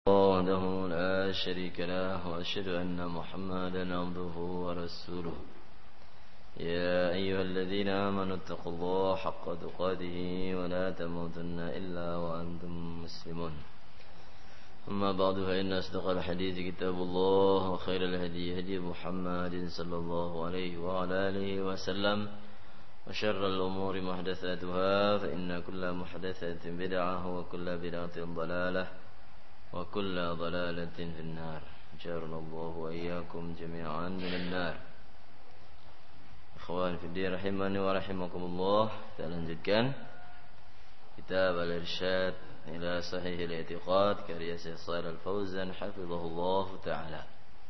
وحده لا شريك له وأشهد أن محمدا عبده ورسوله يا أيها الذين آمنوا اتقوا الله حق تقاته ولا تموتن إلا وأنتم مسلمون أما بعد فإن أصدق الحديث كتاب الله وخير الهدي هدي محمد صلى الله عليه وعلى آله وسلم وشر الأمور محدثاتها فإن كل محدثة بدعة وكل بدعة ضلالة وكل ضلالة في النار جارنا الله وإياكم جميعا من النار. Ikhwan fillah rahimani wa rahimakumullah. Kita lanjutkan kitab Al-Irsyad ila Sahih Al-I'tiqad karya Syekh Shalih Al-Fauzan hafizahullah taala.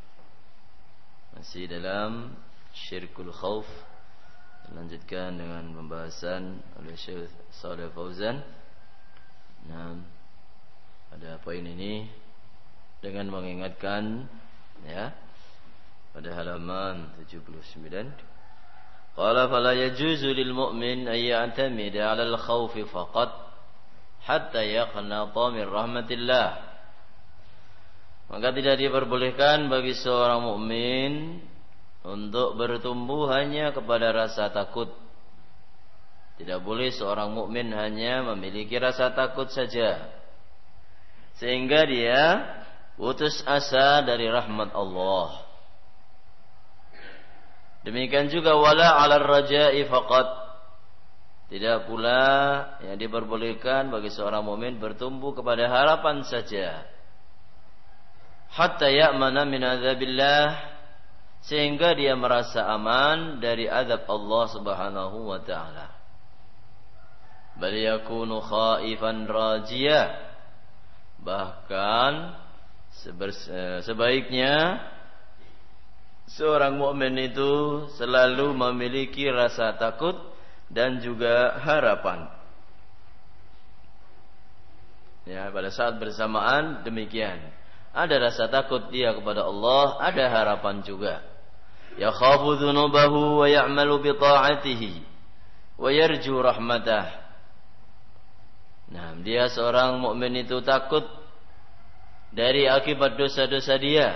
Masih dalam Syirkul Khauf. Lanjutkan dengan pembahasan oleh Syekh Shalih Al-Fauzan. Pada poin ini dengan mengingatkan pada halaman 79 qala fala yajuzu lil mu'min ay ya'tamida 'ala al-khawf faqat hatta yaqnata min rahmatillah. Maka tidak diperbolehkan bagi seorang mukmin untuk bertumbuh hanya kepada rasa takut. Tidak boleh seorang mukmin hanya memiliki rasa takut saja sehingga dia putus asa dari rahmat Allah. Demikian juga wala 'alal raja'i faqat. Tidak pula yang diperbolehkan bagi seorang mukmin bertumbuh kepada harapan saja. Hatta ya'mana min adzabillah, sehingga dia merasa aman dari azab Allah Subhanahu wa taala. Bal yakunu khaifan rajia. Bahkan sebaiknya seorang mukmin itu selalu memiliki rasa takut dan juga harapan. Pada saat bersamaan demikian. Ada rasa takut dia kepada Allah, ada harapan juga. Yakhafu dzunubahu wa ya'malu bi ta'atihi wa yarju rahmatah. Dia seorang mukmin itu takut dari akibat dosa-dosa dia.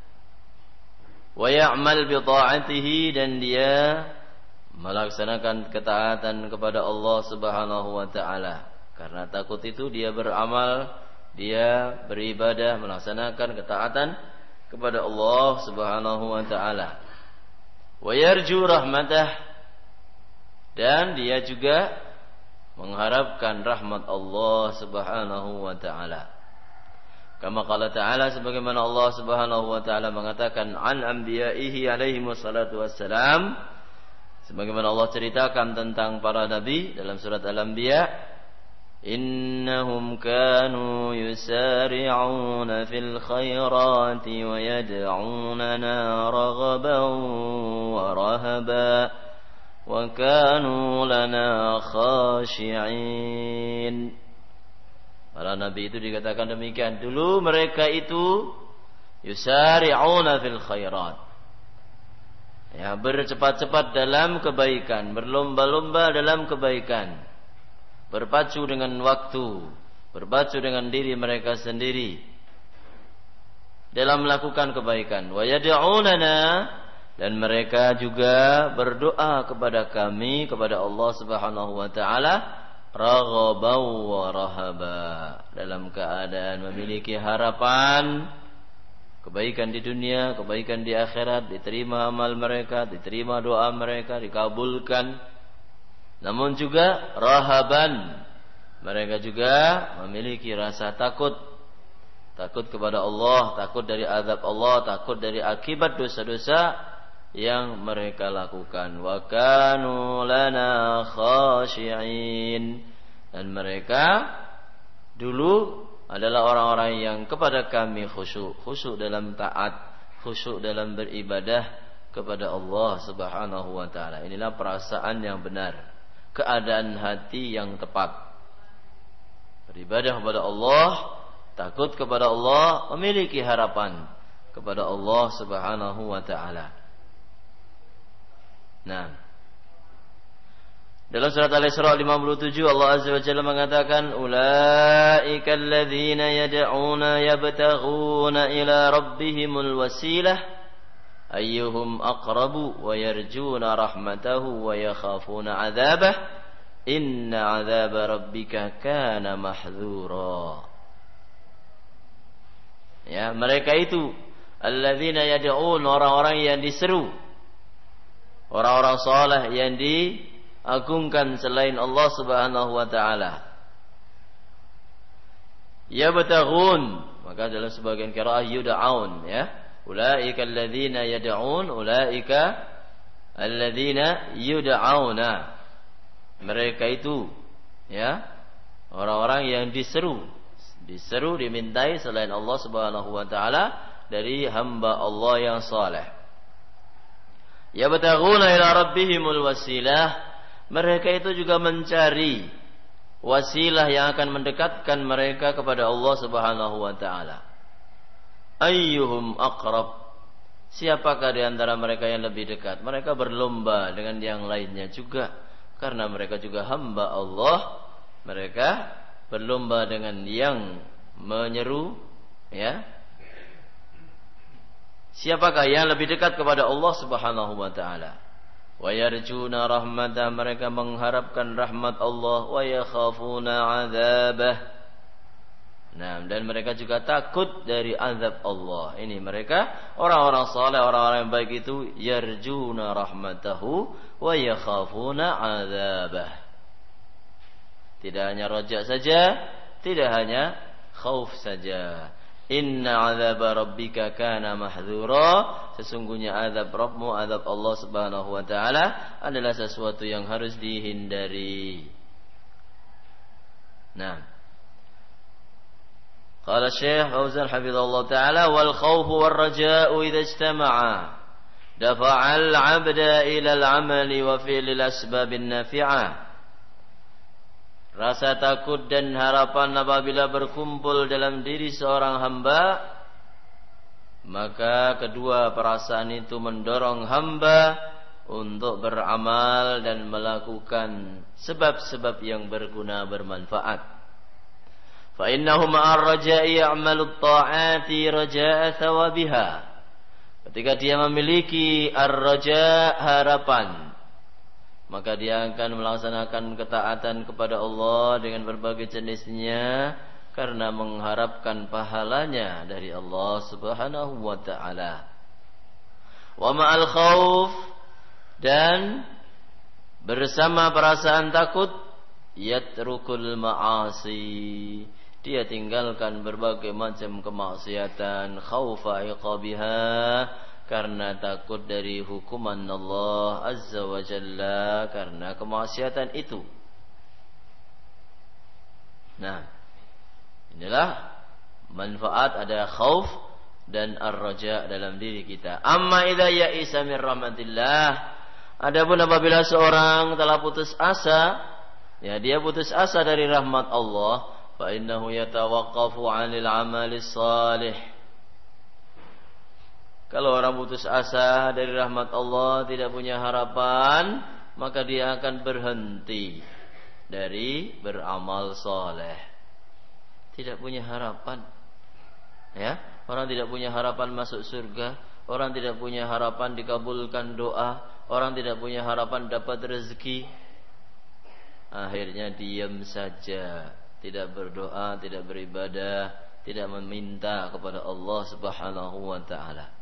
Wa ya'mal bi ta'atihi, dan dia melaksanakan ketaatan kepada Allah Subhanahu wa taala. Karena takut itu dia beramal, dia beribadah, melaksanakan ketaatan kepada Allah Subhanahu wa taala. Wa yarju rahmatah, dan dia juga mengharapkan rahmat Allah Subhanahu wa taala. Kama qala ta'ala, sebagaimana Allah Subhanahu wa taala mengatakan an anbiya'ihi alaihi wassalatu wassalam, sebagaimana Allah ceritakan tentang para nabi dalam surat Al-Anbiya, innahum kanu yusari'una fil khairati wa yad'unana raghaban wa rahaba wa kanu lana khashi'in. Para nabi itu dikatakan demikian. Dulu mereka itu yusari'una fil khairat, bercepat-cepat dalam kebaikan, berlomba-lomba dalam kebaikan, berpacu dengan waktu, berpacu dengan diri mereka sendiri dalam melakukan kebaikan. Wa yad'unana, dan mereka juga berdoa kepada kami, kepada Allah Subhanahu wa taala, raghaban wa rahaba, dalam keadaan memiliki harapan kebaikan di dunia, kebaikan di akhirat, diterima amal mereka, diterima doa mereka, dikabulkan. Namun juga rahaban, mereka juga memiliki rasa takut. Takut kepada Allah, takut dari azab Allah, takut dari akibat dosa-dosa yang mereka lakukan. Wa kanu lana khashi'in, dan mereka dulu adalah orang-orang yang kepada kami khusyuk dalam taat, khusyuk dalam beribadah kepada Allah Subhanahu wa taala. Inilah perasaan yang benar, keadaan hati yang tepat. Beribadah kepada Allah, takut kepada Allah, memiliki harapan kepada Allah Subhanahu wa taala. Dalam surat Al-Isra 57 Allah Azza wa Jalla mengatakan ulaika alladzina yad'una yabtaghuna ila rabbihimul wasilah ayyuhum aqrabu wa yarjuna rahmatahu wa yakhafuna 'adzabah inna 'adzaba rabbika kana mahdzura. Ya, mereka itu alladzina yad'un, orang-orang yang diseru, orang-orang saleh yang diagungkan selain Allah Subhanahu wa taala. Yabtaghun, maka dalam sebagian qiraah yud'aun, ya. Ulaika alladzina yad'un, ulaika alladzina yud'auna. Mereka itu, ya, orang-orang yang diseru, dimintai selain Allah Subhanahu wa taala dari hamba Allah yang saleh. Yabtaghuna ila rabbihimul wasilah, mereka itu juga mencari wasilah yang akan mendekatkan mereka kepada Allah Subhanahu wa taala. Ayyuhum aqrab, siapakah di antara mereka yang lebih dekat? Mereka berlomba dengan yang lainnya juga karena mereka juga hamba Allah. Mereka berlomba dengan yang menyeru, ya. Siapakah yang lebih dekat kepada Allah Subhanahu wa taala? Wa yarjuna rahmatah, mereka mengharapkan rahmat Allah, wa yakhafuna 'adzabah. Nah, dan mereka juga takut dari azab Allah. Ini mereka orang-orang saleh, orang-orang yang baik itu yarjuna rahmatahu wa yakhafuna 'adzabah. Tidak hanya raja saja, tidak hanya khauf saja. Inna 'adzaba rabbika kana mahdzura, sesungguhnya azab Rabbmu, azab Allah Subhanahu wa taala adalah sesuatu yang harus dihindari. Nah, qala Syekh Fauzan hafizallahu taala wal khaufu war raja'u idza ijtama'a dafa'al 'abda ila al-'amali wa fi'lil asbabin nafi'ah. Rasa takut dan harapan apabila berkumpul dalam diri seorang hamba, maka kedua perasaan itu mendorong hamba untuk beramal dan melakukan sebab-sebab yang berguna, bermanfaat. Fa innahu ma'ar raja'i ya'malu at-ta'ati raja'a thawabiha. Ketika dia memiliki ar-raja', harapan, maka dia akan melaksanakan ketaatan kepada Allah dengan berbagai jenisnya karena mengharapkan pahalanya dari Allah Subhanahu wa taala. Wa ma'al khauf, dan bersama perasaan takut, yatrukul ma'asi, dia tinggalkan berbagai macam kemaksiatan, khaufa iqabiha, karena takut dari hukuman Allah Azza wa Jalla karena kemaksiatan itu. Nah, inilah manfaat ada khauf dan ar-raja dalam diri kita. Amma idza ya'isa min rahmatillah, adapun apabila seorang telah putus asa, ya dia putus asa dari rahmat Allah, fa innahu yatawaqqafu 'anil 'amalis salih. Kalau orang putus asa dari rahmat Allah, tidak punya harapan, maka dia akan berhenti dari beramal soleh. Tidak punya harapan, ya. Orang tidak punya harapan masuk surga, orang tidak punya harapan dikabulkan doa, orang tidak punya harapan dapat rezeki. Akhirnya diam saja, tidak berdoa, tidak beribadah, tidak meminta kepada Allah Subhanahu wa taala.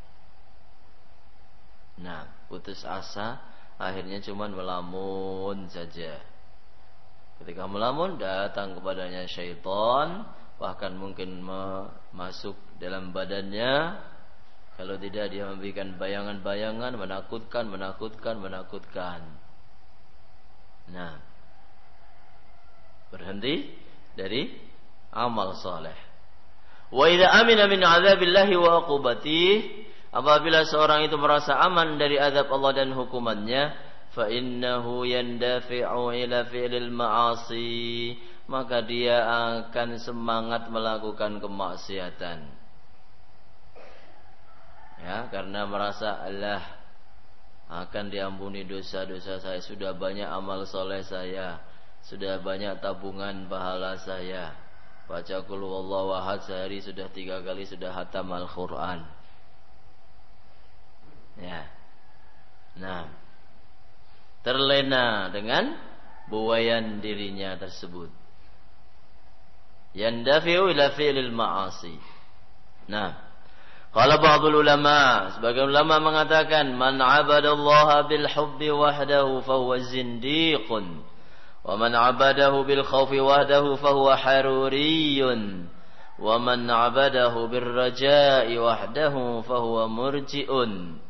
Nah, putus asa, akhirnya cuman melamun saja. Ketika melamun, datang kepadanya syaitan, bahkan mungkin masuk dalam badannya. Kalau tidak, dia memberikan bayangan-bayangan menakutkan. Nah, berhenti dari amal saleh. Wa idza amina min 'adzabillahi wa 'uqubatihi, apabila seorang itu merasa aman dari azab Allah dan hukumannya, fa innahu yandafi'u ila fi'lil ma'asi, maka dia akan semangat melakukan kemaksiatan. Ya, karena merasa Allah, akan diampuni dosa-dosa saya, sudah banyak amal soleh saya, sudah banyak tabungan pahala saya. Baca qul huwallahu ahad sehari sudah 3 kali sudah hatam Al-Quran. Ya. Nah, terlena dengan buayan dirinya tersebut. Yandafi'u ila fi'lil ma'asi. Nah, qala ba'dul ulama, sebagian ulama mengatakan man 'abadallaha bil hubbi wahdahu fahuwa zindiqun wa man 'abadahu bil khaufi wahdahu fahuwa haruriyun wa man 'abadahu bir raja'i wahdahu fahuwa murji'un.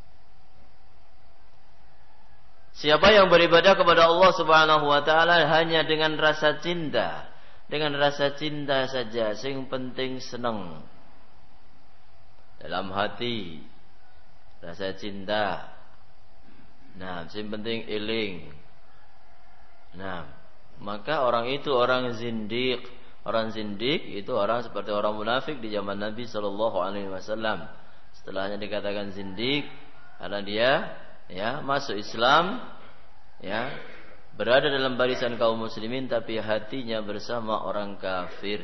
Siapa yang beribadah kepada Allah Subhanahu wa taala hanya dengan rasa cinta, dengan rasa cinta saja, sing penting seneng dalam hati, rasa cinta. Nah, sing penting eling. Nah, maka orang itu orang zindiq. Orang zindiq itu orang seperti orang munafik di zaman Nabi sallallahu alaihi wasallam. Setelahnya dikatakan zindiq karena dia masuk Islam, berada dalam barisan kaum muslimin tapi hatinya bersama orang kafir.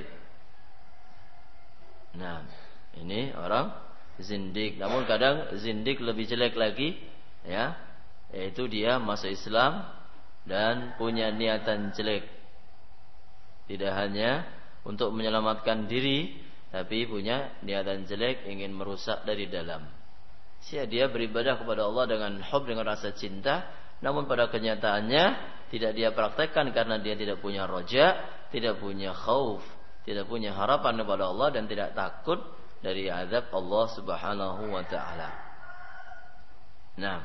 Nah, ini orang zindik. Namun kadang zindik lebih jelek lagi, yaitu dia masuk Islam dan punya niatan jelek. Tidak hanya untuk menyelamatkan diri, tapi punya niatan jelek, ingin merusak dari dalam. Dia beribadah kepada Allah dengan hub, dengan rasa cinta, namun pada kenyataannya tidak dia praktekkan karena dia tidak punya roja, tidak punya khauf, tidak punya harapan kepada Allah dan tidak takut dari azab Allah Subhanahu wa taala. Nah,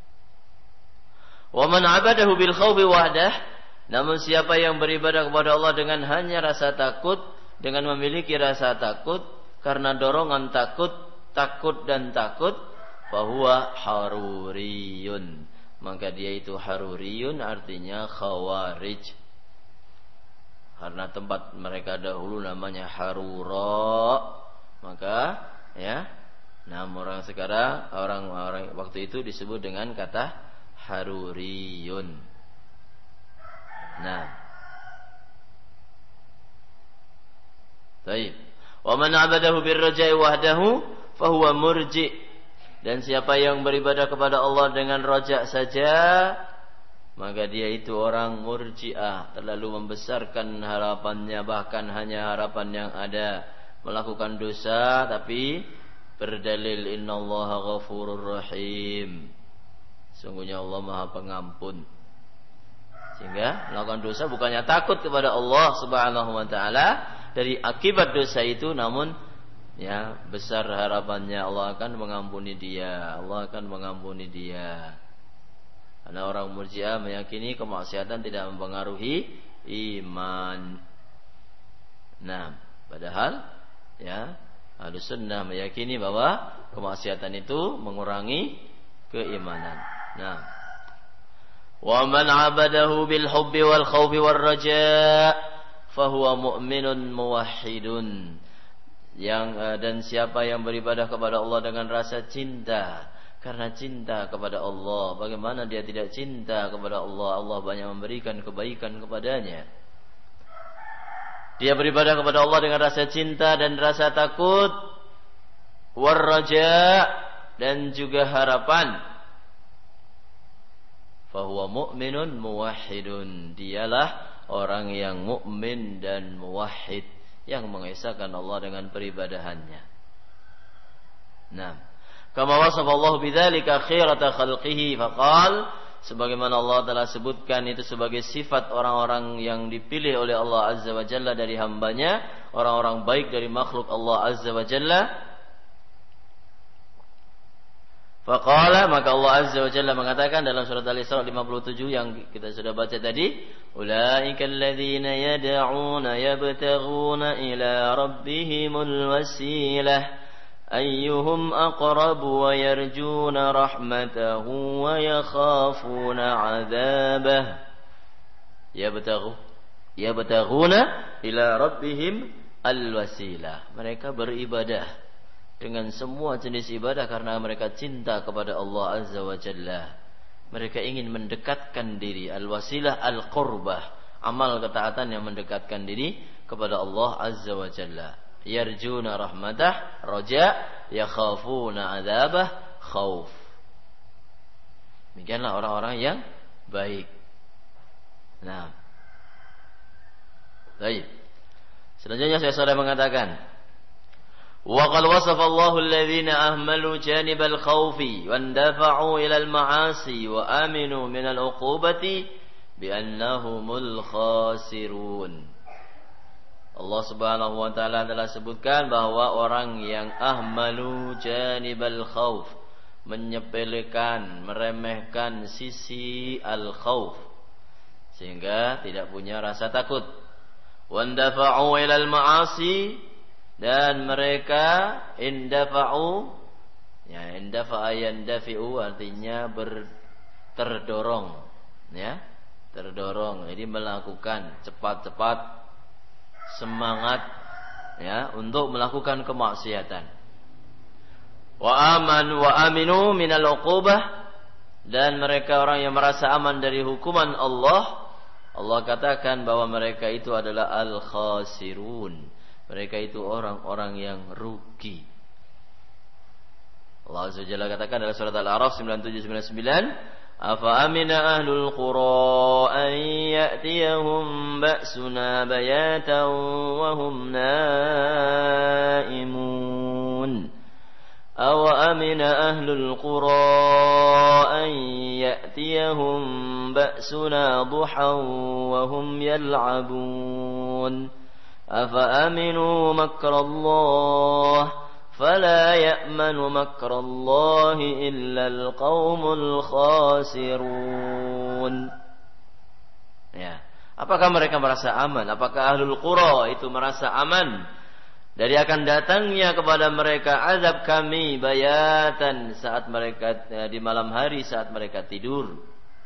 wa man 'abadahu bil khaufi wahdah, namun siapa yang beribadah kepada Allah dengan hanya rasa takut, dengan memiliki rasa takut karena dorongan takut dan takut, fahuwa haruriyun, maka dia itu haruriyun, artinya khawarij. Karena tempat mereka dahulu namanya Harura, maka orang sekarang, orang waktu itu disebut dengan kata haruriyun. Nah, baik. Wa man 'abadahu birraja'i wahdahu fahuwa murji'. Dan siapa yang beribadah kepada Allah dengan rojak saja, maka dia itu orang murji'ah, terlalu membesarkan harapannya, bahkan hanya harapan yang ada, melakukan dosa tapi berdalil innallaha ghafurur rahim, sungguhnya Allah Maha Pengampun. Sehingga melakukan dosa bukannya takut kepada Allah Subhanahu wa taala dari akibat dosa itu, namun besar harapannya Allah akan mengampuni dia, Allah akan mengampuni dia. Karena orang Murji'ah meyakini kemaksiatan tidak mempengaruhi iman. Nah, padahal Ahlus Sunnah meyakini bahwa kemaksiatan itu mengurangi keimanan. Nah, wa man 'abadahu bil hubbi wal khaufi war raja' fahuwa mu'minun muwahhidun. Dan siapa yang beribadah kepada Allah dengan rasa cinta, karena cinta kepada Allah, bagaimana dia tidak cinta kepada Allah? Allah banyak memberikan kebaikan kepadanya. Dia beribadah kepada Allah dengan rasa cinta dan rasa takut, warraja, dan juga harapan. Fahuwa mu'minun muwahhidun. Dialah orang yang mukmin dan muwahhid, yang mengesahkan Allah dengan peribadahannya. Nah, kama wasafallahu bidzalika khirata khalqihi faqal, sebagaimana Allah telah sebutkan itu sebagai sifat orang-orang yang dipilih oleh Allah Azza wa Jalla dari hambanya, orang-orang baik dari makhluk Allah Azza wa Jalla. Faqala, maka Allah Azza wa Jalla mengatakan dalam surat Al-Isra 57 yang kita sudah baca tadi, ulaikal ladzina yad'una yabtaghuna ila rabbihimul wasilah ayyuhum aqrabu wa yarjuna rahmatahu wa yakhafuna 'adzabah. Yabtaghuna ila rabbihim al-wasilah. Mereka beribadah dengan semua jenis ibadah karena mereka cinta kepada Allah Azza wa Jalla. Mereka ingin mendekatkan diri, al-wasilah al-qurbah, amal ketaatan yang mendekatkan diri kepada Allah Azza wa Jalla. Yarjuna rahmatah, raja, yakhafuna adzabah, khauf. Demikianlah orang-orang yang baik. Nah, baik. Selanjutnya saya sudah mengatakan, wa qad wasafa Allahu alladhina ahmalu janibal khawfi wa indafa'u ila al-ma'asi wa aminu min al-uqubati bi annahumul khasirun. Allah Subhanahu wa taala telah sebutkan bahwa orang yang ahmalu janibal khawf, menyepelekan, meremehkan sisi al-khawf sehingga tidak punya rasa takut. Wandafa'u ilal ma'asi, dan mereka indafa'u, ya indafa'a yandafi'u artinya terdorong, ya terdorong, jadi melakukan cepat-cepat, semangat, ya untuk melakukan kemaksiatan. Wa aminu minal uqubah, dan mereka orang yang merasa aman dari hukuman Allah. Allah katakan bahwa mereka itu adalah al-khasirun. Mereka itu orang-orang yang rugi. Allah Azza wa Jalla katakan dalam surat Al-A'raf 97-99, afa amina ahlul qura an ya'tiyahum ba'suna bayatan wa hum naimun. أَوْ أَمِنَ أَهْلُ الْقُرَىٰ أَن يَأْتِيَهُم بَأْسُنَا ضُحًى وَهُمْ يَلْعَبُونَ أَفَأَمِنُوا مَكْرَ اللَّهِ فَلَا يَأْمَنُ مَكْرَ اللَّهِ إِلَّا الْقَوْمُ الْخَاسِرُونَ. Ya, apakah mereka merasa aman? Apakah ahlul qura itu merasa aman dari akan datangnya kepada mereka azab kami bayatan, saat mereka di malam hari, saat mereka tidur,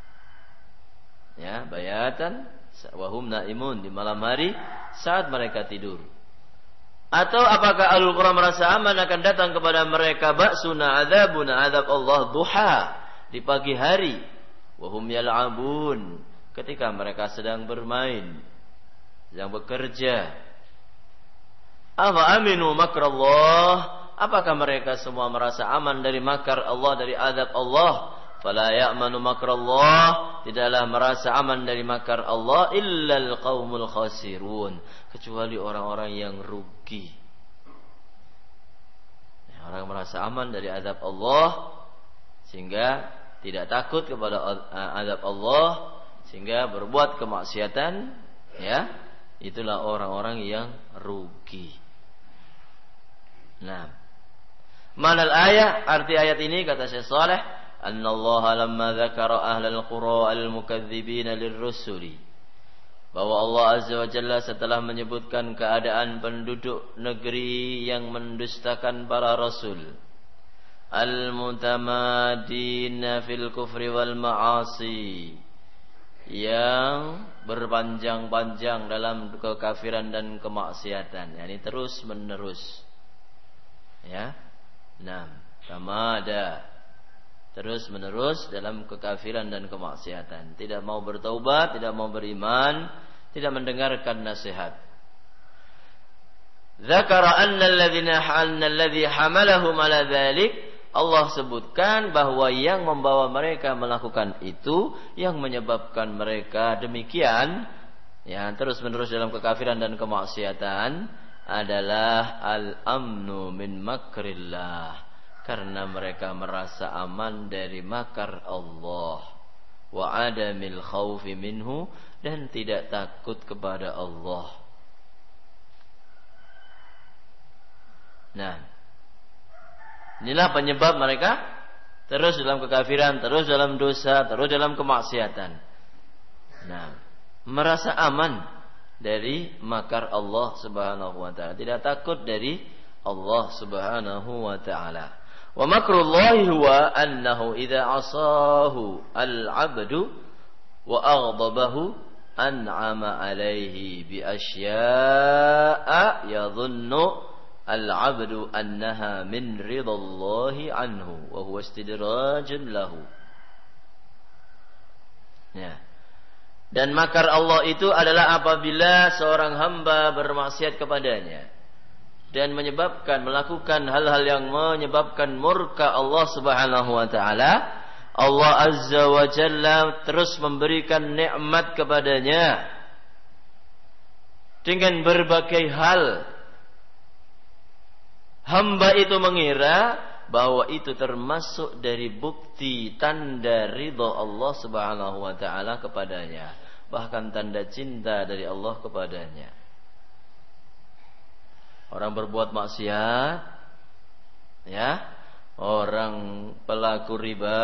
ya bayatan wahum naimun, di malam hari saat mereka tidur? Atau apakah ahlul qura merasa aman akan datang kepada mereka ba'suna adzabuna, azab Allah duha, di pagi hari, wahum yal'abun, ketika mereka sedang bermain, sedang bekerja? Afa aminu makrallah, apakah mereka semua merasa aman dari makar Allah, dari azab Allah? Fala ya'manu makrallah, tidaklah merasa aman dari makar Allah illal qaumul khasirun, kecuali orang-orang yang rugi. Orang merasa aman dari azab Allah sehingga tidak takut kepada azab Allah, sehingga berbuat kemaksiatan, ya itulah orang-orang yang rugi. Nah, mana ayat, arti ayat ini kata Syekh Saleh, annallaha lamma dzakara ahlal qura al-mukadzibina lirrusuli, bahwa Allah Azza wa Jalla setelah menyebutkan keadaan penduduk negeri yang mendustakan para rasul, al-mutamadina fil kufri wal ma'asi, yang berpanjang-panjang dalam kekafiran dan kemaksiatan, yakni terus menerus. Ya, nah, sama ada terus menerus dalam kekafiran dan kemaksiatan, tidak mau bertaubat, tidak mau beriman, tidak mendengarkan nasihat. Dzakara anna alladhi hamalahum ala dzalik, Allah sebutkan bahwa yang membawa mereka melakukan itu, yang menyebabkan mereka demikian, ya terus menerus dalam kekafiran dan kemaksiatan, adalah al-amnu min makrillah, karena mereka merasa aman dari makar Allah, wa adamil khaufi minhu, dan tidak takut kepada Allah. Nah, inilah penyebab mereka terus dalam kekafiran, terus dalam dosa, terus dalam kemaksiatan. Nah, merasa aman dari makar Allah Subhanahu wa taala, tidak takut dari Allah Subhanahu wa taala. Wa makrullahi huwa annahu idza asahu al-'abdu wa aghdabahu an'ama alayhi bi asya'a yadhunnu al-'abdu annaha min ridallahi anhu wa huwa istidrajun lahu. Ya. Dan makar Allah itu adalah apabila seorang hamba bermaksiat kepadanya dan melakukan hal-hal yang menyebabkan murka Allah Subhanahu wa taala, Allah Azza wa Jalla terus memberikan nikmat kepadanya dengan berbagai hal. Hamba itu mengira bahwa itu termasuk dari bukti tanda ridha Allah Subhanahu wa taala kepadanya, bahkan tanda cinta dari Allah kepadanya. Orang berbuat maksiat, ya, orang pelaku riba,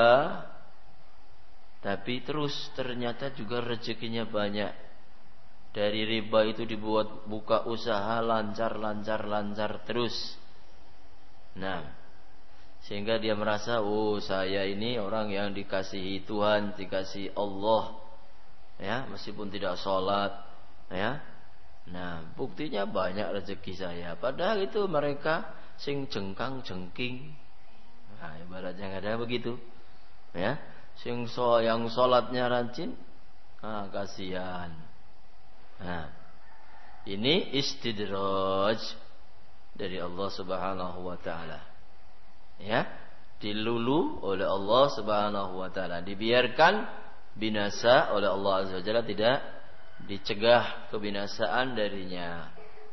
tapi terus ternyata juga rezekinya banyak. Dari riba itu dibuat buka usaha lancar terus. Nah, sehingga dia merasa, oh saya ini orang yang dikasihi Tuhan, dikasihi Allah, ya, meskipun tidak sholat, ya. Nah, buktinya banyak rezeki saya. Padahal itu mereka sing jengkang jengking. Nah, ibaratnya nggak ada begitu, ya. Yang sholatnya rajin, kasihan. Nah, ini istidraj dari Allah Subhanahu wa taala. Ya, dilulu oleh Allah Subhanahu wa taala, dibiarkan binasa oleh Allah Azza wa Jalla, tidak dicegah kebinasaan darinya.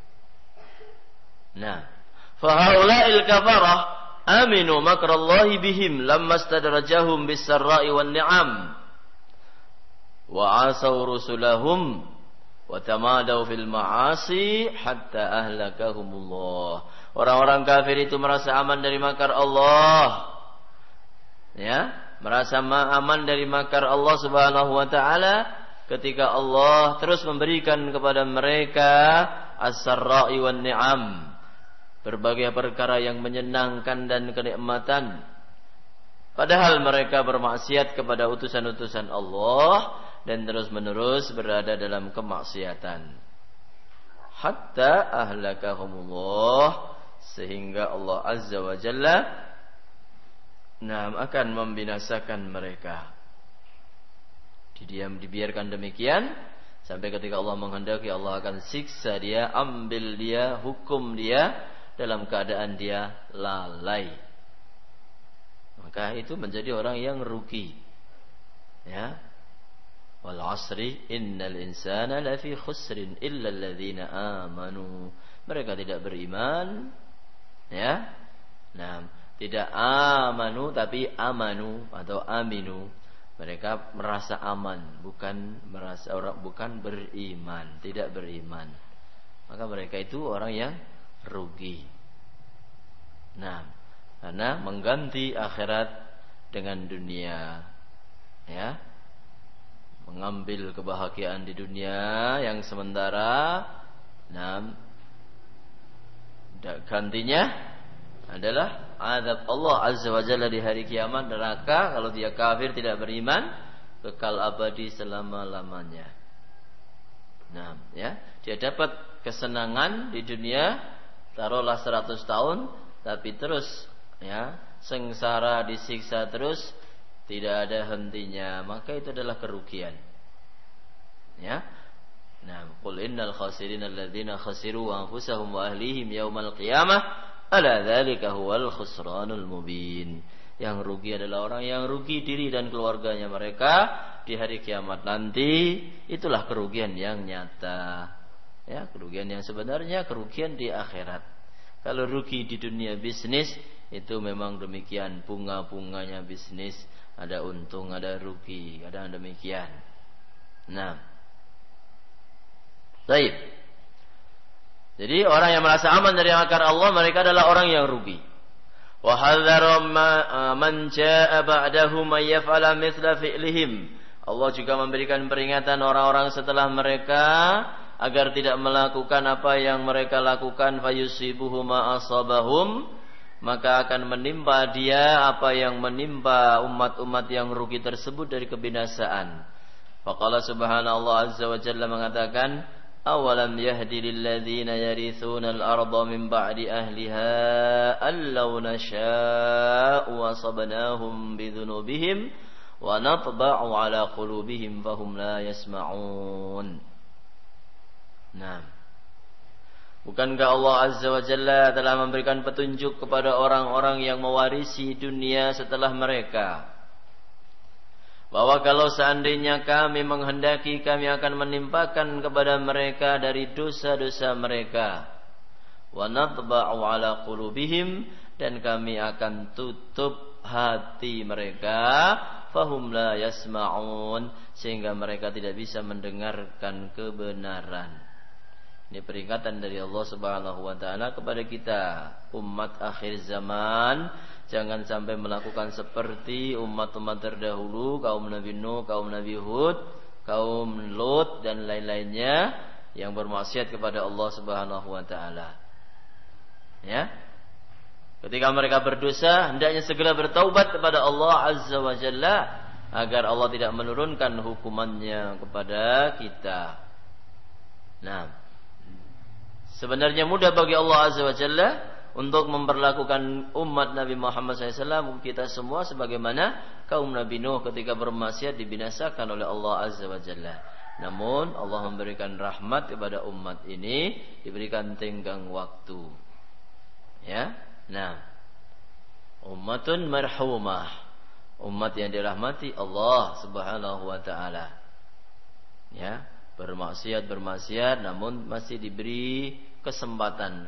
Nah, fa haula'il kafarah aminu makrallahi bihim lamma stadrajahum bis-sarra'i wan ni'am wa asaw rusulahum wa tamadau fil ma'asi hatta ahlakahumullah. Orang-orang kafir itu merasa aman dari makar Allah, ya, merasa aman dari makar Allah Subhanahu wa taala ketika Allah terus memberikan kepada mereka as-sarra'i wan ni'am, berbagai perkara yang menyenangkan dan kenikmatan, padahal mereka bermaksiat kepada utusan-utusan Allah dan terus-menerus berada dalam kemaksiatan. Hatta ahlakahumullah, sehingga Allah Azza wa Jalla akan membinasakan mereka. Dibiarkan demikian sampai ketika Allah menghendaki, Allah akan siksa dia, ambil dia, hukum dia dalam keadaan dia lalai. Maka itu menjadi orang yang rugi. Ya. Wal 'asri innal insana lafi khusrin illa alladzina amanu. Mereka tidak beriman, ya. Nah, tidak amanu tapi amanu atau aminu. Mereka merasa aman, bukan beriman, tidak beriman. Maka mereka itu orang yang rugi. Nah, karena mengganti akhirat dengan dunia, ya. Mengambil kebahagiaan di dunia yang sementara, gantinya adalah azab Allah Azza wa Jalla di hari kiamat, neraka kalau dia kafir tidak beriman, kekal abadi selama-lamanya. Nah, ya, dia dapat kesenangan di dunia, taruhlah 100 tahun, tapi terus, ya, sengsara, disiksa terus, tidak ada hentinya, maka itu adalah kerugian. Ya. Nah, qul innal khasirina alladzina khasiru anfusahum wa ahlihim yaumal qiyamah ala dzalika huwal khusranul mubin. Yang rugi adalah orang yang rugi diri dan keluarganya mereka di hari kiamat nanti. Itulah kerugian yang nyata. Ya, kerugian yang sebenarnya kerugian di akhirat. Kalau rugi di dunia bisnis itu memang demikian, bunga-bunganya bisnis, ada untung, ada rugi, ada demikian. Nah, baik. Jadi orang yang merasa aman dari makar Allah, mereka adalah orang yang rugi. Wa hadzara man jaa'a ba'dahu may yaf'ala mithla fi'lihim. Allah juga memberikan peringatan orang-orang setelah mereka agar tidak melakukan apa yang mereka lakukan, fayusibuhu ma asabahum, maka akan menimpa dia apa yang menimpa umat-umat yang rugi tersebut dari kebinasaan. Faqala subhanallah azza wa jalla mengatakan, awalam yahdi lilladzina yarithuna al-arda min ba'di ahliha allau nasha'u asabnahum bidhunubihim wa natba'u ala qulubihim fahum la yasma'un. Nah, bukankah Allah Azza wa Jalla telah memberikan petunjuk kepada orang-orang yang mewarisi dunia setelah mereka, bahwa kalau seandainya kami menghendaki, kami akan menimpakan kepada mereka dari dosa-dosa mereka, wa natba'u ala qulubihim, dan kami akan tutup hati mereka, fahum la yasma'un, sehingga mereka tidak bisa mendengarkan kebenaran. Ini peringatan dari Allah Subhanahu wa taala kepada kita, umat akhir zaman, jangan sampai melakukan seperti umat-umat terdahulu, kaum Nabi Nuh, kaum Nabi Hud, kaum Lut dan lain-lainnya yang bermaksiat kepada Allah Subhanahu wa taala. Ya. Ketika mereka berdosa, hendaknya segera bertaubat kepada Allah Azza wa Jalla agar Allah tidak menurunkan hukumannya kepada kita. Nah, sebenarnya mudah bagi Allah Azza wa Jalla untuk memperlakukan umat Nabi Muhammad SAW, kita semua, sebagaimana kaum Nabi Nuh ketika bermaksiat dibinasakan oleh Allah Azza wa Jalla. Namun Allah memberikan rahmat kepada umat ini, diberikan tenggang waktu. Ya. Nah, ummatun marhumah, umat yang dirahmati Allah Subhanahu wa taala. Ya, bermaksiat namun masih diberi kesempatan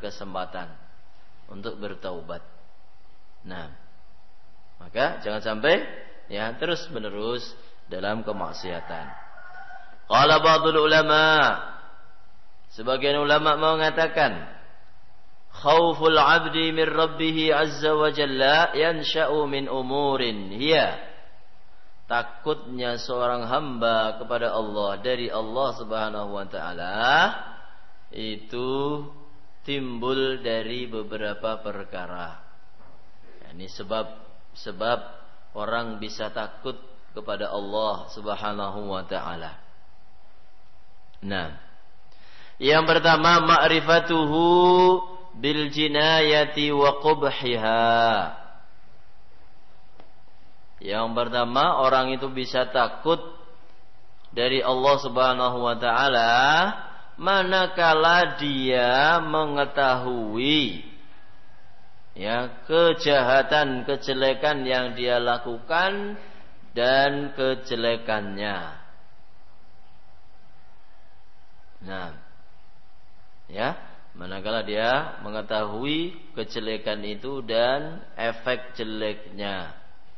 untuk bertaubat. Nah, maka jangan sampai ya terus menerus dalam kemaksiatan. Qala ba'dul ulama, sebagian ulama mengatakan, khauful 'abdi min rabbih azza wa jalla yansha'u min umurin hiya, takutnya seorang hamba kepada Allah dari Allah Subhanahu wa taala itu timbul dari beberapa perkara. Ini sebab orang bisa takut kepada Allah Subhanahu wa taala. Nah, yang pertama ma'rifatuhu bil jinayati wa qubhiha. Yang pertama, orang itu bisa takut dari Allah Subhanahu wa taala manakala dia mengetahui ya kejahatan, kejelekan yang dia lakukan dan kejelekannya. Nah, ya, manakala dia mengetahui kejelekan itu dan efek jeleknya.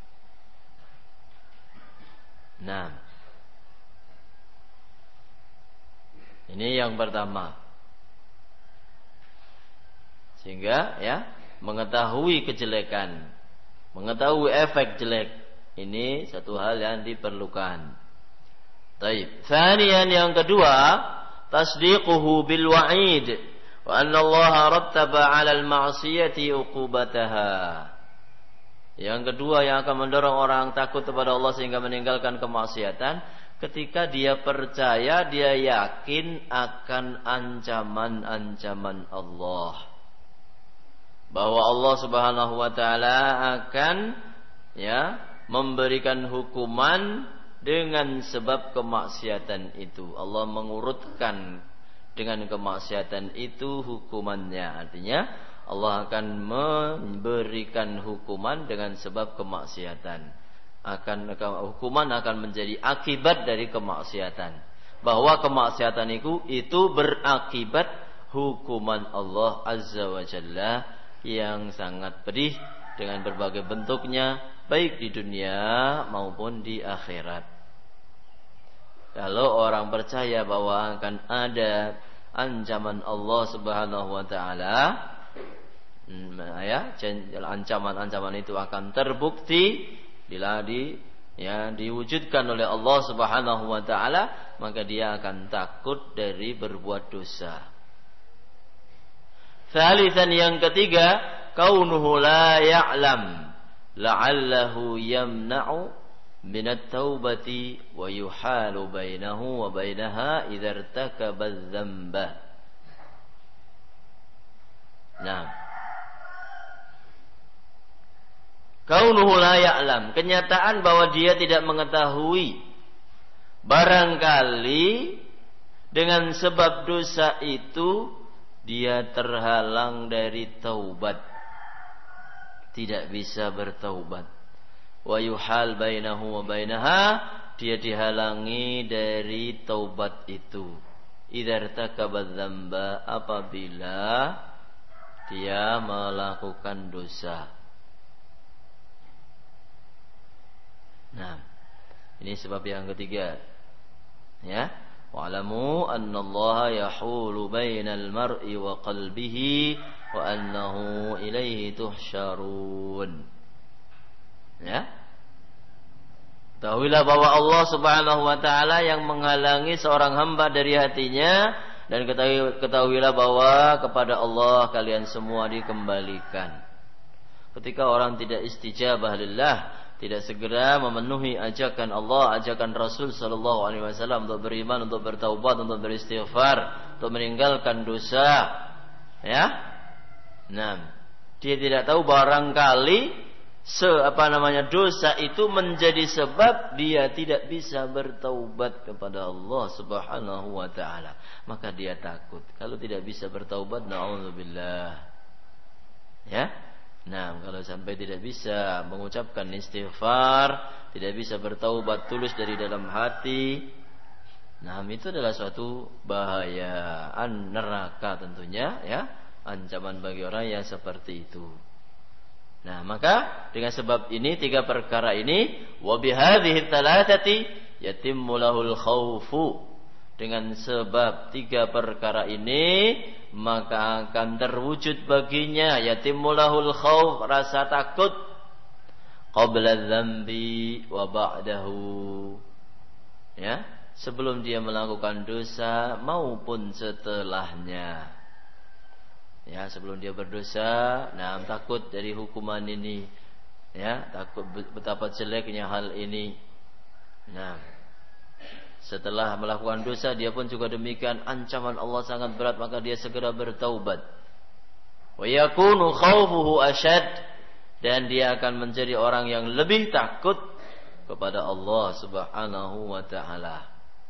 Nah, ini yang pertama. Sehingga ya, mengetahui kejelekan, mengetahui efek jelek, ini satu hal yang diperlukan. Baik. Tsaniyan, yang kedua, tasdiquhu bil wa'id wa anna Allah rattaba 'ala al-ma'siyati 'uqubataha. Yang kedua yang akan mendorong orang takut kepada Allah sehingga meninggalkan kemaksiatan, ketika dia percaya, dia yakin akan ancaman-ancaman Allah, bahwa Allah Subhanahu wa taala akan ya memberikan hukuman dengan sebab kemaksiatan itu. Allah mengurutkan dengan kemaksiatan itu hukumannya. Artinya Allah akan memberikan hukuman dengan sebab kemaksiatan. Hukuman akan menjadi akibat dari kemaksiatan. Bahwa kemaksiatan itu berakibat hukuman Allah Azza wa Jalla yang sangat pedih dengan berbagai bentuknya, baik di dunia maupun di akhirat. Kalau orang percaya bahwa akan ada ancaman Allah Subhanahu wa taala, ya, ancaman-ancaman itu akan terbukti bila diwujudkan oleh Allah Subhanahu wa taala, maka dia akan takut dari berbuat dosa. Tsalitsan, yang ketiga, kaunuhu la ya'lam la'allahu yamna'u minat taubati wa yuhalu bainahu wa bainaha idza irtakaba dzamba. Nah, kaunuhu la ya'lam, kenyataan bahwa dia tidak mengetahui, barangkali dengan sebab dosa itu dia terhalang dari taubat, tidak bisa bertaubat. Wa yuhal bainahu wa bainaha, dia dihalangi dari taubat itu. Idza irtakaba dzamba, apabila dia melakukan dosa. Nah, ini sebab yang ketiga. Ya, wa'lamu annallaha yahulu bainal mar'i wa qalbihi wa annahu ilaihi tuhsyarun. Ya, ketahuilah bahwa Allah Subhanahu wa taala yang menghalangi seorang hamba dari hatinya, dan ketahuilah bahwa kepada Allah kalian semua dikembalikan. Ketika orang tidak istijabah lillah, tidak segera memenuhi ajakan Allah, ajakan Rasul sallallahu alaihi wasallam untuk beriman, untuk bertaubat, untuk beristighfar, untuk meninggalkan dosa, ya. Nah, dia tidak tahu barangkali dosa itu menjadi sebab dia tidak bisa bertaubat kepada Allah Subhanahu wa taala. Maka dia takut kalau tidak bisa bertaubat, na'udzubillah. Ya. Nah, kalau sampai tidak bisa mengucapkan istighfar, tidak bisa bertaubat tulus dari dalam hati, nah itu adalah suatu bahayaan neraka tentunya, ya, ancaman bagi orang yang seperti itu. Nah, maka dengan sebab ini, tiga perkara ini, wa bihadhihi thalathati yatimmu lahul khaufu. Dengan sebab tiga perkara ini, maka akan terwujud baginya yatimmu lahul khauf, rasa takut, qabla dzambi wa ba'dahu. Ya, sebelum dia melakukan dosa maupun setelahnya. Ya, sebelum dia berdosa, nah takut dari hukuman ini, ya, takut betapa jeleknya hal ini. Nah, setelah melakukan dosa dia pun juga demikian, ancaman Allah sangat berat, maka dia segera bertaubat. Wa yakunu khaufuhu asyad, dan dia akan menjadi orang yang lebih takut kepada Allah Subhanahu wa taala.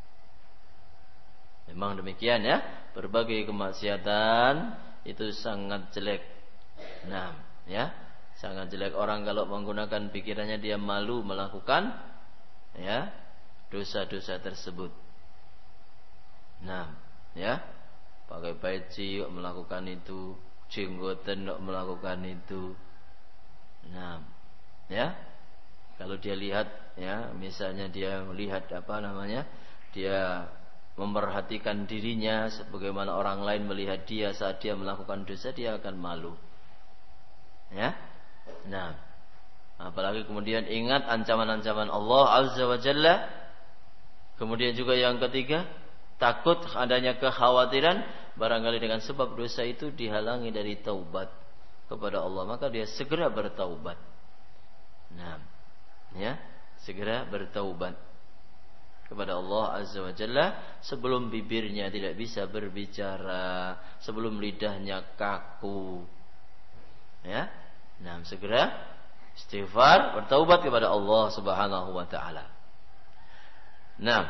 Memang demikian, ya, berbagai kemaksiatan itu sangat jelek. Nah, ya, sangat jelek. Orang kalau menggunakan pikirannya, dia malu melakukan, ya, dosa-dosa tersebut. Nah, ya, pakai peci melakukan itu, jenggoten melakukan itu. Nah, ya, kalau dia lihat, ya, misalnya dia melihat dia memperhatikan dirinya sebagaimana orang lain melihat dia saat dia melakukan dosa, dia akan malu. Ya. Nah, apalagi kemudian ingat ancaman-ancaman Allah Azza wa Jalla. Kemudian juga yang ketiga, takut adanya kekhawatiran barangkali dengan sebab dosa itu dihalangi dari taubat kepada Allah, maka dia segera bertaubat. Nah, ya, segera bertaubat kepada Allah Azza wa Jalla sebelum bibirnya tidak bisa berbicara, sebelum lidahnya kaku. Ya. Nah, segera istighfar, bertaubat kepada Allah Subhanahu wa taala. Nah,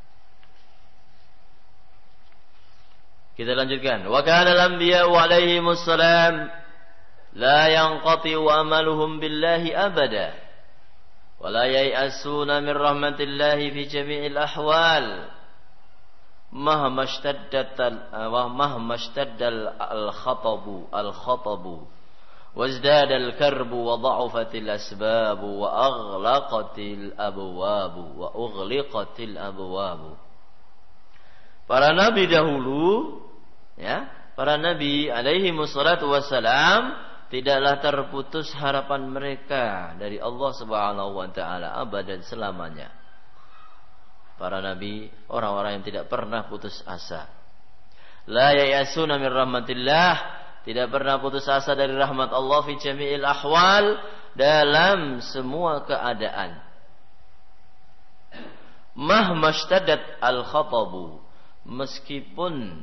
kita lanjutkan. Wa kana al-anbiya'u 'alaihimus salam la yanqati'u amaluhum billahi abada. ولا ييأسون من رحمة الله في جميع الأحوال مهما اشتد الخطب وازداد الكرب وضعفت الأسباب وأغلقت الأبواب. Para nabi dahulu, ya, para nabi alaihi wassalatu wassalam, tidaklah terputus harapan mereka dari Allah Subhanahu wa taala abadan, selamanya. Para nabi orang-orang yang tidak pernah putus asa. La yayasuna min rahmatillah, tidak pernah putus asa dari rahmat Allah fi jami'il ahwal, dalam semua keadaan. mahmashtadat al-khatabu, meskipun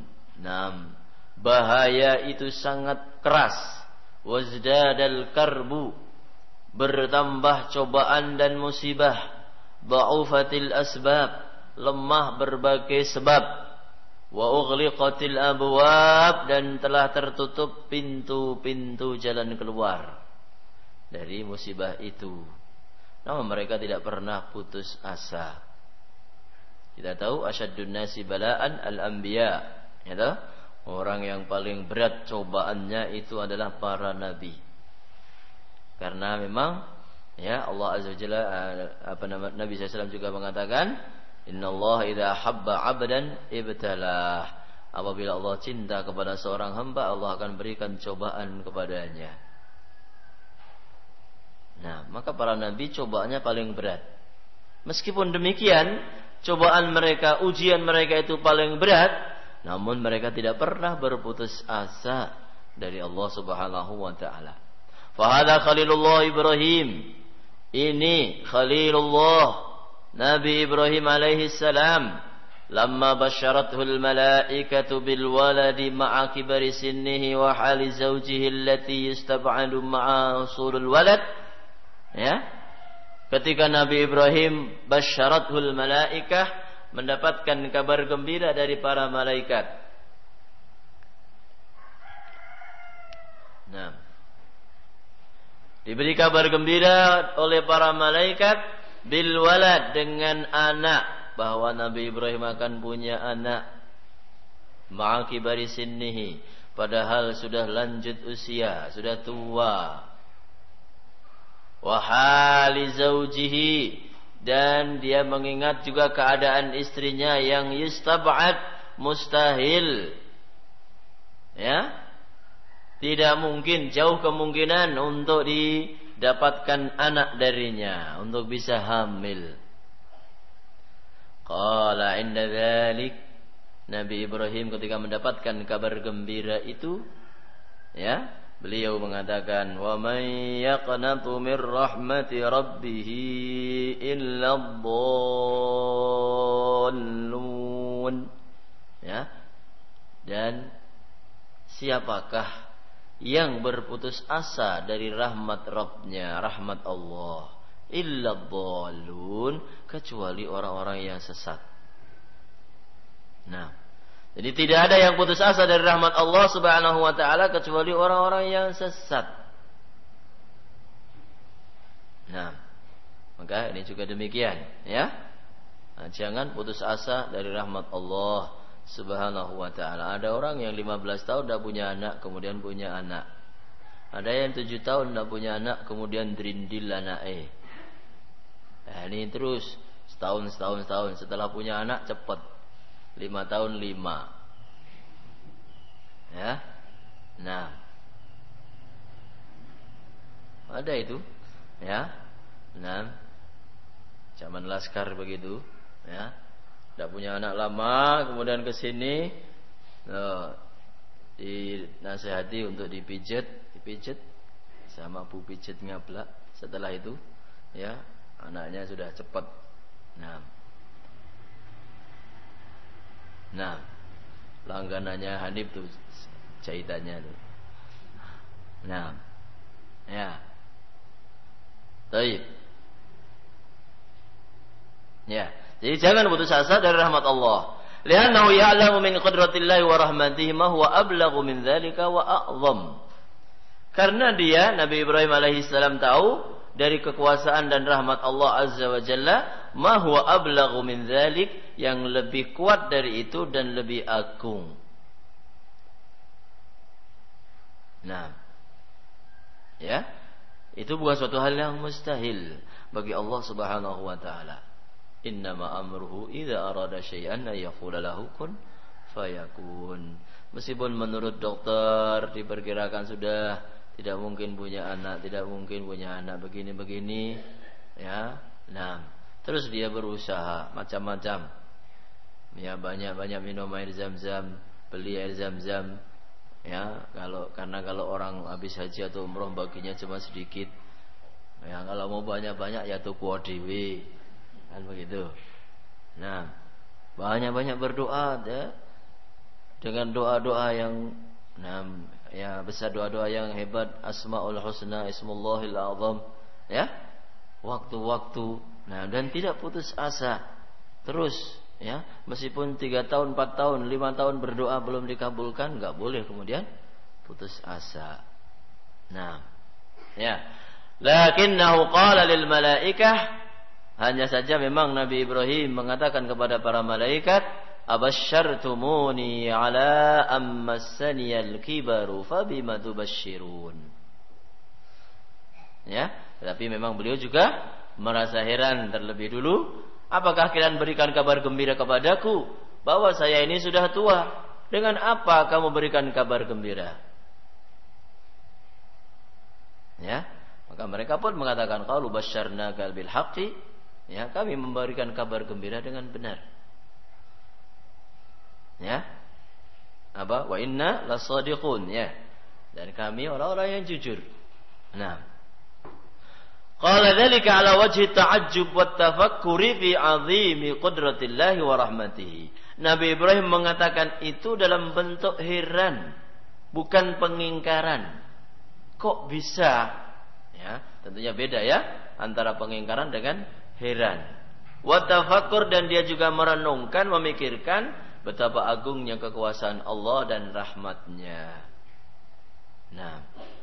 bahaya itu sangat keras, wazdadal karbu, bertambah cobaan dan musibah, dha'ufatil asbab, lemah berbagai sebab, wa ughliqatil abwab, dan telah tertutup pintu-pintu jalan keluar dari musibah itu. Namun mereka tidak pernah putus asa. Kita tahu asyaddun nasi bala'an al-anbiya, ya tahu? Orang yang paling berat cobaannya itu adalah para nabi. Karena memang ya Allah Azza wa Jalla Nabi SAW juga mengatakan, innallaha idza habba 'abdan ibtalah. Apabila Allah cinta kepada seorang hamba, Allah akan berikan cobaan kepadanya. Nah, maka para nabi cobaannya paling berat. Meskipun demikian, cobaan mereka, ujian mereka itu paling berat, namun mereka tidak pernah berputus asa dari Allah Subhanahu wa taala. Fahada Khalilullah Ibrahim. Ini Khalilullah Nabi Ibrahim alaihi salam. Lamma basyarathu al-malaikatu bil waladi ma'a kibari sinnihi wa hali zawjihi allati yustab'adu ma'a usulul walad. Ya. Ketika Nabi Ibrahim basyarathul malaikah, mendapatkan kabar gembira dari para malaikat. Nah, diberi kabar gembira oleh para malaikat bil walad, dengan anak, bahwa Nabi Ibrahim akan punya anak. Ma'a kibari sinnihi, padahal sudah lanjut usia, sudah tua. Wa hali zaujihi, dan dia mengingat juga keadaan istrinya yang yustab'ad, mustahil, ya, tidak mungkin, jauh kemungkinan untuk didapatkan anak darinya, untuk bisa hamil. Qala inda dzalik, Nabi Ibrahim ketika mendapatkan kabar gembira itu, ya, beliau mengatakan, wa may yaqnatu min rahmati rabbih illa dhallun, ya, dan siapakah yang berputus asa dari rahmat Rabbnya, rahmat Allah, illa dhallun, kecuali orang-orang yang sesat. Nah, jadi tidak ada yang putus asa dari rahmat Allah Subhanahu wa taala kecuali orang-orang yang sesat. Nah, maka ini juga demikian, ya. Nah, jangan putus asa dari rahmat Allah Subhanahu wa taala. Ada orang yang 15 tahun tidak punya anak, kemudian punya anak. Ada yang 7 tahun tidak punya anak, kemudian drindil anake. Nah, ini terus setahun, setelah punya anak cepat. 5 tahun 5. Ya. Nah, ada itu, ya. Nah, zaman laskar begitu, ya. Tidak punya anak lama, kemudian ke sini, dinasihati untuk dipijat sama bu pijat ngablak. Setelah itu, ya, anaknya sudah cepat. Nah, langganannya Hanif tuh jahitannya tuh. Nah, ya, baik. Ya, jadi jangan putus asa dari rahmat Allah. Li'annahu ya'lamu min qudratillahi wa rahmatihi ma huwa ablaghu min dzalika wa a'zam. Karena dia, Nabi Ibrahim alaihissalam, tahu dari kekuasaan dan rahmat Allah Azza wa Jalla, ma huwa ablaghu min dzalik, yang lebih kuat dari itu dan lebih agung. Nah, ya, itu bukan suatu hal yang mustahil bagi Allah Subhanahu wa taala. Innama amruhu idza arada syai'an ay yaqula lahu kun fayakun. Meskipun menurut dokter diperkirakan sudah tidak mungkin punya anak, begini, ya. Nah, terus dia berusaha macam-macam. Ya, banyak minum air Zam-Zam, beli air Zam-Zam. Ya, karena kalau orang habis haji atau umroh baginya cuma sedikit. Ya, kalau mau banyak-banyak ya tuku dhewe. Kan begitu. Nah, banyak-banyak berdoa ya, dengan doa-doa yang besar, doa-doa yang hebat, Asmaul Husna, Ismullahil Azam, ya. Waktu-waktu, dan tidak putus asa. Terus, ya, meskipun 3 tahun, 4 tahun, 5 tahun berdoa belum dikabulkan, enggak boleh kemudian putus asa. Nah, ya. Lakinnahu qala lil malaikah, hanya saja memang Nabi Ibrahim mengatakan kepada para malaikat, abasyartumuni ala ammassaniyal kibaru fabima tubasyirun. Ya, tetapi memang beliau juga merasa heran terlebih dulu, apakah kalian berikan kabar gembira kepadaku bahwa saya ini sudah tua? Dengan apa kamu berikan kabar gembira? Ya, maka mereka pun mengatakan qalu basyarnaka bil haqqi, ya, kami memberikan kabar gembira dengan benar. Ya. Apa? Wa inna lasadiqun, ya. Dan kami orang-orang yang jujur. Nah. Qala dzalika ala wajhi ta'ajjub wa tafakkuri fi 'azimi qudratillahi wa rahmatihi. Nabi Ibrahim mengatakan itu dalam bentuk heran, bukan pengingkaran. Kok bisa? Ya, tentunya beda ya antara pengingkaran dengan heran. Wa tafakkur, dan dia juga merenungkan, memikirkan betapa agungnya kekuasaan Allah dan rahmatnya. Nah,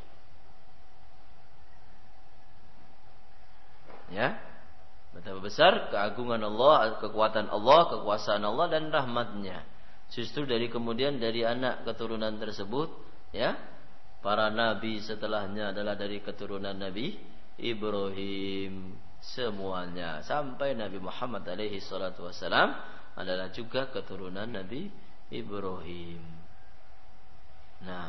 ya, betapa besar keagungan Allah, kekuatan Allah, kekuasaan Allah dan rahmatnya. Justru kemudian dari anak keturunan tersebut, ya, para nabi setelahnya adalah dari keturunan Nabi Ibrahim. Semuanya sampai Nabi Muhammad alaihi salatu wasalam adalah juga keturunan Nabi Ibrahim. Nah,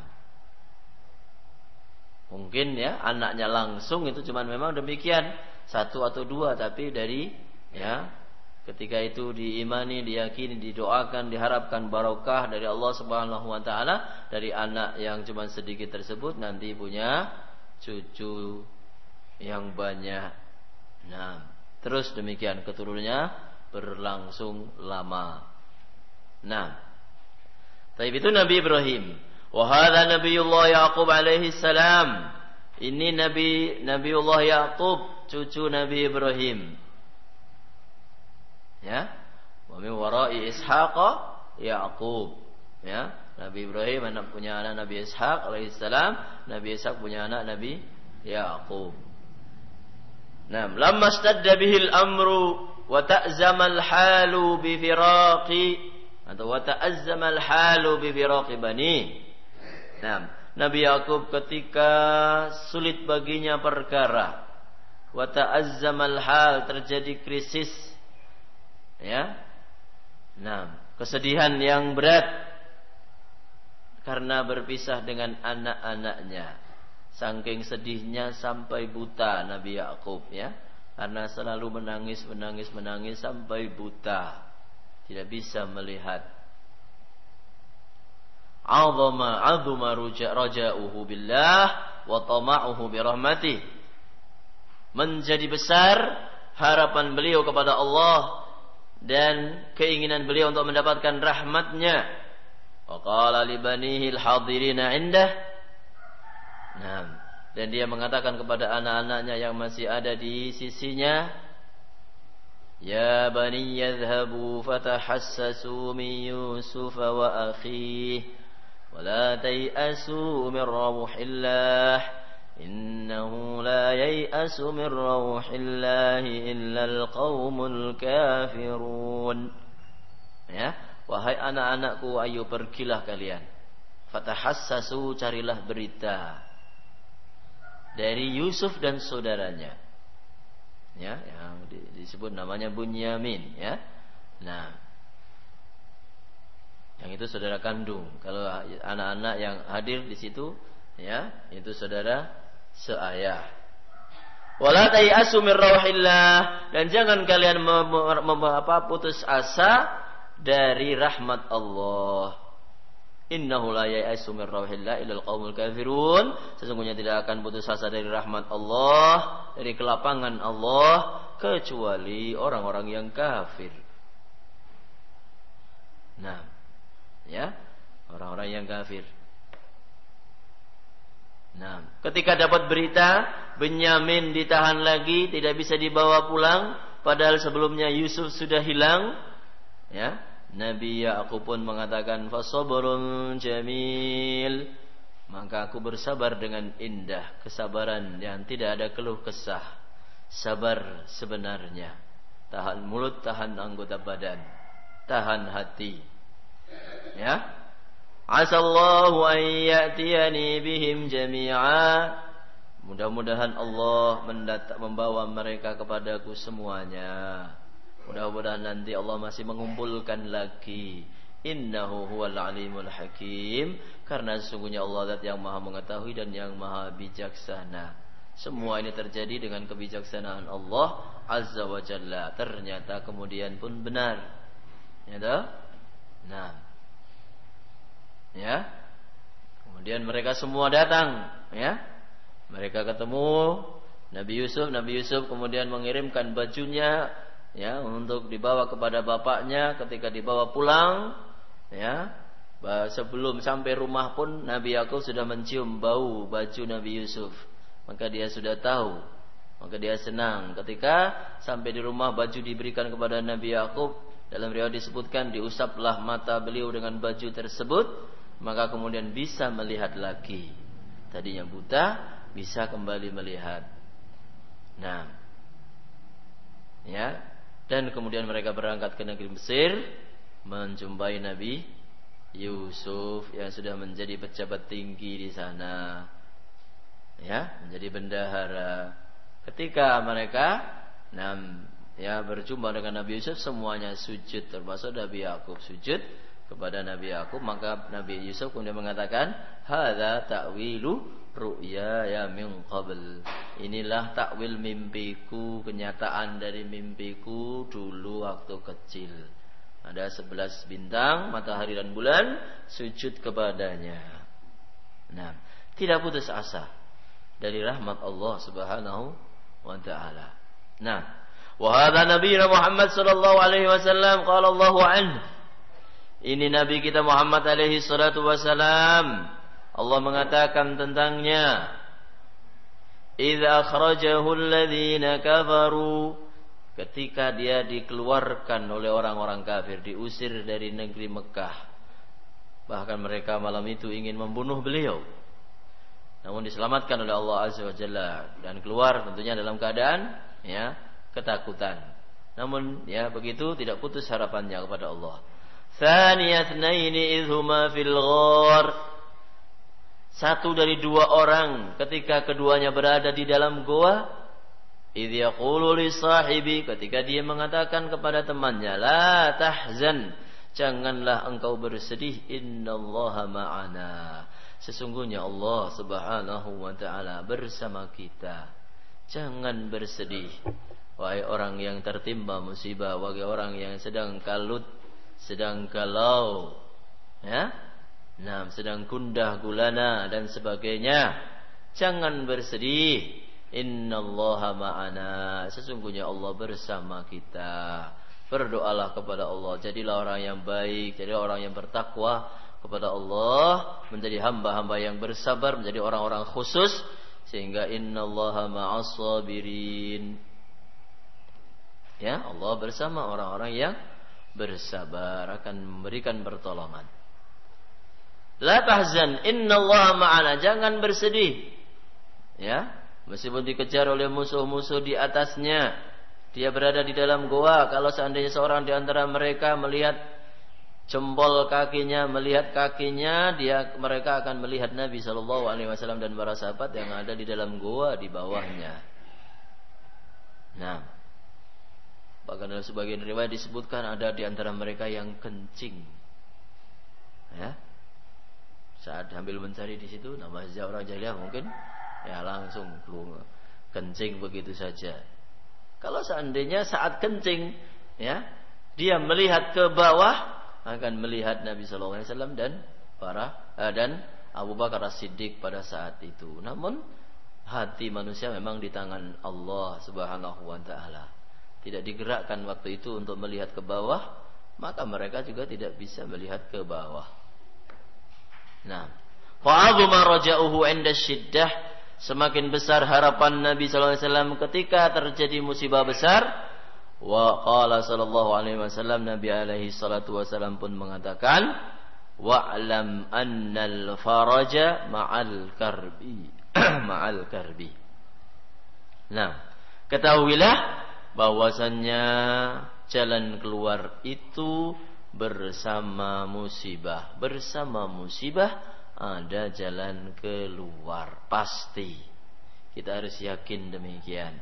mungkin ya anaknya langsung itu cuman memang demikian, 1 atau 2, tapi dari ya ketika itu diimani, diyakini, didoakan, diharapkan barokah dari Allah Subhanahu wa taala, dari anak yang cuman sedikit tersebut nanti punya cucu yang banyak. Nah, terus demikian keturunannya berlangsung lama. Nah, tapi itu Nabi Ibrahim. Wa hadza Nabiullah Yaqub alaihi salam. Ini Nabiullah Yaqub, cucu Nabi Ibrahim. Ya. Wa min wara'i Ishaq Yaqub. Ya, Nabi Ibrahim punya anak Nabi Ishaq alaihi salam, Nabi Ishaq punya anak Nabi Yaqub. Nah, lamma stadda bihil amru wa ta'zamal halu bi firaqi, atau wa ta'azzamal halu bi firaqi bani. Nah, Nabi Yakub ketika sulit baginya perkara, wa ta'azzamal hal, terjadi krisis, ya. Nah, kesedihan yang berat karena berpisah dengan anak-anaknya. Saking sedihnya sampai buta Nabi Yakub, ya, karena selalu menangis sampai buta, tidak bisa melihat. Azuma raja'uhu billah wa tama'uhu bi rahmatih. Menjadi besar harapan beliau kepada Allah dan keinginan beliau untuk mendapatkan rahmatnya. Wa qala li banihi al-hadirina 'indah. Nah, dan dia mengatakan kepada anak-anaknya yang masih ada di sisinya, ya bani yadhhabu fatahassasu min Yusuf wa akhihi wa la tay'asu min rauhillah innahu la yay'asu min rauhillah illa alqaumul kafirun. Ya, wahai anak-anakku, ayo pergilah kalian, fatahassasu, carilah berita dari Yusuf dan saudaranya, ya, yang disebut namanya Bunyamin, ya. Nah, yang itu saudara kandung. Kalau anak-anak yang hadir di situ, ya, itu saudara seayah. Wala tayasu min rauhillah, dan jangan kalian putus asa dari rahmat Allah. Innahu la ya'asu min rauhillah illal qaumul kafirun. Sesungguhnya tidak akan putus asa dari rahmat Allah, dari kelapangan Allah, kecuali orang-orang yang kafir. Nah, ya, orang-orang yang kafir. Nah, ketika dapat berita Benyamin ditahan lagi, tidak bisa dibawa pulang, padahal sebelumnya Yusuf sudah hilang, ya, Nabi Ya'qub pun mengatakan fasabrun jamil, maka aku bersabar dengan indah, kesabaran yang tidak ada keluh kesah, sabar sebenarnya, tahan mulut, tahan anggota badan, tahan hati, ya. Asallahu an ya'tiyani bihim jami'a, mudah-mudahan Allah membawa mereka kepadaku semuanya. Mudah-mudahan nanti Allah masih mengumpulkan lagi. Innahu huwal alimul hakim, karena sesungguhnya Allah zat yang maha mengetahui dan yang maha bijaksana. Semua ini terjadi dengan kebijaksanaan Allah Azza wa Jalla. Ternyata kemudian pun benar, ya toh? Nah, ya, kemudian mereka semua datang, ya, mereka ketemu Nabi Yusuf kemudian mengirimkan bajunya, ya, untuk dibawa kepada bapaknya. Ketika dibawa pulang, ya, sebelum sampai rumah pun Nabi Yakub sudah mencium bau baju Nabi Yusuf, maka dia sudah tahu, maka dia senang. Ketika sampai di rumah baju diberikan kepada Nabi Yakub, dalam riwayat disebutkan diusaplah mata beliau dengan baju tersebut, maka kemudian bisa melihat lagi. Tadinya buta, bisa kembali melihat. Nah, ya, dan kemudian mereka berangkat ke negeri Mesir, menjumpai Nabi Yusuf yang sudah menjadi pejabat tinggi di sana, ya, menjadi bendahara. Ketika mereka berjumpa dengan Nabi Yusuf, semuanya sujud, termasuk Nabi Yakub sujud kepada Nabi Yakub. Maka Nabi Yusuf kemudian mengatakan, hadza ta'wilu ru'ya min qabl, inilah takwil mimpiku, kenyataan dari mimpiku dulu waktu kecil. Ada 11 bintang, matahari dan bulan, sujud kepadanya. Nah, tidak putus asa dari rahmat Allah Subhanahu wa taala. Nah, wa hadza nabiyuna Muhammad sallallahu alaihi wasallam qala Allahu anhu, ini Nabi kita Muhammad alaihi salatu wasalam, Allah mengatakan tentangnya, idza akhrajahu alladhina kafaru, ketika dia dikeluarkan oleh orang-orang kafir, diusir dari negeri Mekah. Bahkan mereka malam itu ingin membunuh beliau, namun diselamatkan oleh Allah Azza wa Jalla, dan keluar tentunya dalam keadaan, ya, ketakutan. Namun, ya, begitu tidak putus harapannya kepada Allah. Tsaniyatnaini idhuma fil ghar, satu dari dua orang ketika keduanya berada di dalam goa, idh yaqulu li sahibi, ketika dia mengatakan kepada temannya, la tahzan, janganlah engkau bersedih, innallaha ma'ana, sesungguhnya Allah Subhanahu wa taala bersama kita. Jangan bersedih, wahai orang yang tertimpa musibah, wahai orang yang sedang kalut, sedang galau, ya, nah, sedang gundah gulana dan sebagainya, jangan bersedih. Innallaha ma'ana, sesungguhnya Allah bersama kita. Berdoalah kepada Allah, jadilah orang yang baik, jadilah orang yang bertakwa kepada Allah, menjadi hamba-hamba yang bersabar, menjadi orang-orang khusus, sehingga innallaha ma'as sabirin. Ya, Allah bersama orang-orang yang bersabar, akan memberikan pertolongan. La tahzan, innallaha ma'ana, jangan bersedih. Ya, meskipun dikejar oleh musuh-musuh di atasnya, dia berada di dalam goa. Kalau seandainya seorang di antara mereka melihat jempol kakinya, melihat kakinya, mereka akan melihat Nabi sallallahu alaihi wasallam dan para sahabat yang ada di dalam goa di bawahnya. Nah, bahkan dalam sebagian riwayat disebutkan ada di antara mereka yang kencing. Ya, saat sambil mencari di situ, nama orang jahiliyah mungkin, ya langsung kencing begitu saja. Kalau seandainya saat kencing, ya, dia melihat ke bawah, akan melihat Nabi sallallahu alaihi wasallam dan Abu Bakar As-Siddiq pada saat itu. Namun hati manusia memang di tangan Allah Subhanahu wa taala. Tidak digerakkan waktu itu untuk melihat ke bawah maka mereka juga tidak bisa melihat ke bawah. Nah, fa'adhuma raja'uhu 'inda syiddah, semakin besar harapan Nabi sallallahu alaihi wasallam ketika terjadi musibah besar. Wa qala sallallahu alaihi wasallam, Nabi alaihi salatu wasallam pun mengatakan, wa'lam annal faraja ma'al karbi. Ma'al karbi. Nah, ketahuilah bahwasannya jalan keluar itu bersama musibah. Bersama musibah ada jalan keluar, pasti. Kita harus yakin demikian.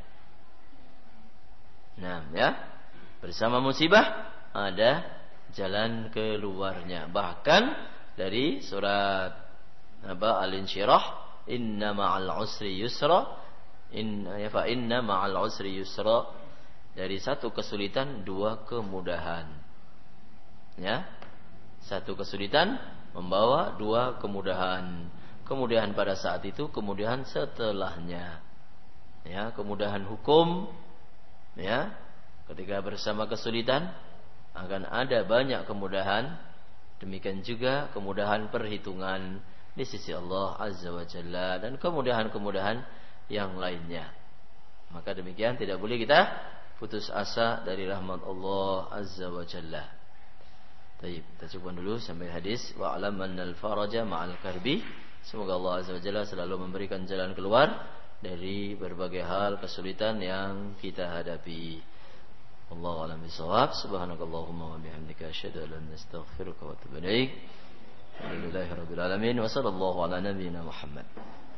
Nah, ya. Bersama musibah ada jalan keluarnya. Bahkan dari surat Al-Insyirah, inna ma'al usri yusra, inna ma'al usri yusra, dari satu kesulitan dua kemudahan. Ya. Satu kesulitan membawa dua kemudahan. Kemudahan pada saat itu, kemudahan setelahnya. Ya, kemudahan hukum, ya. Ketika bersama kesulitan akan ada banyak kemudahan. Demikian juga kemudahan perhitungan di sisi Allah Azza wa Jalla dan kemudahan-kemudahan yang lainnya. Maka demikian tidak boleh kita putus asa dari rahmat Allah Azza wa Jalla. Baik, kita cukupkan dulu sampai hadis wa alam annal faraja ma'al karbi. Semoga Allah Azza wa Jalla selalu memberikan jalan keluar dari berbagai hal kesulitan yang kita hadapi. Wallahu a'lam bishawab. Subhanakallahumma wa bihamdika asyhadu an la ilaha illa anta astaghfiruka wa atubu ilaik. Alhamdulillahirabbil alamin wa sallallahu ala nabiyyina Muhammad.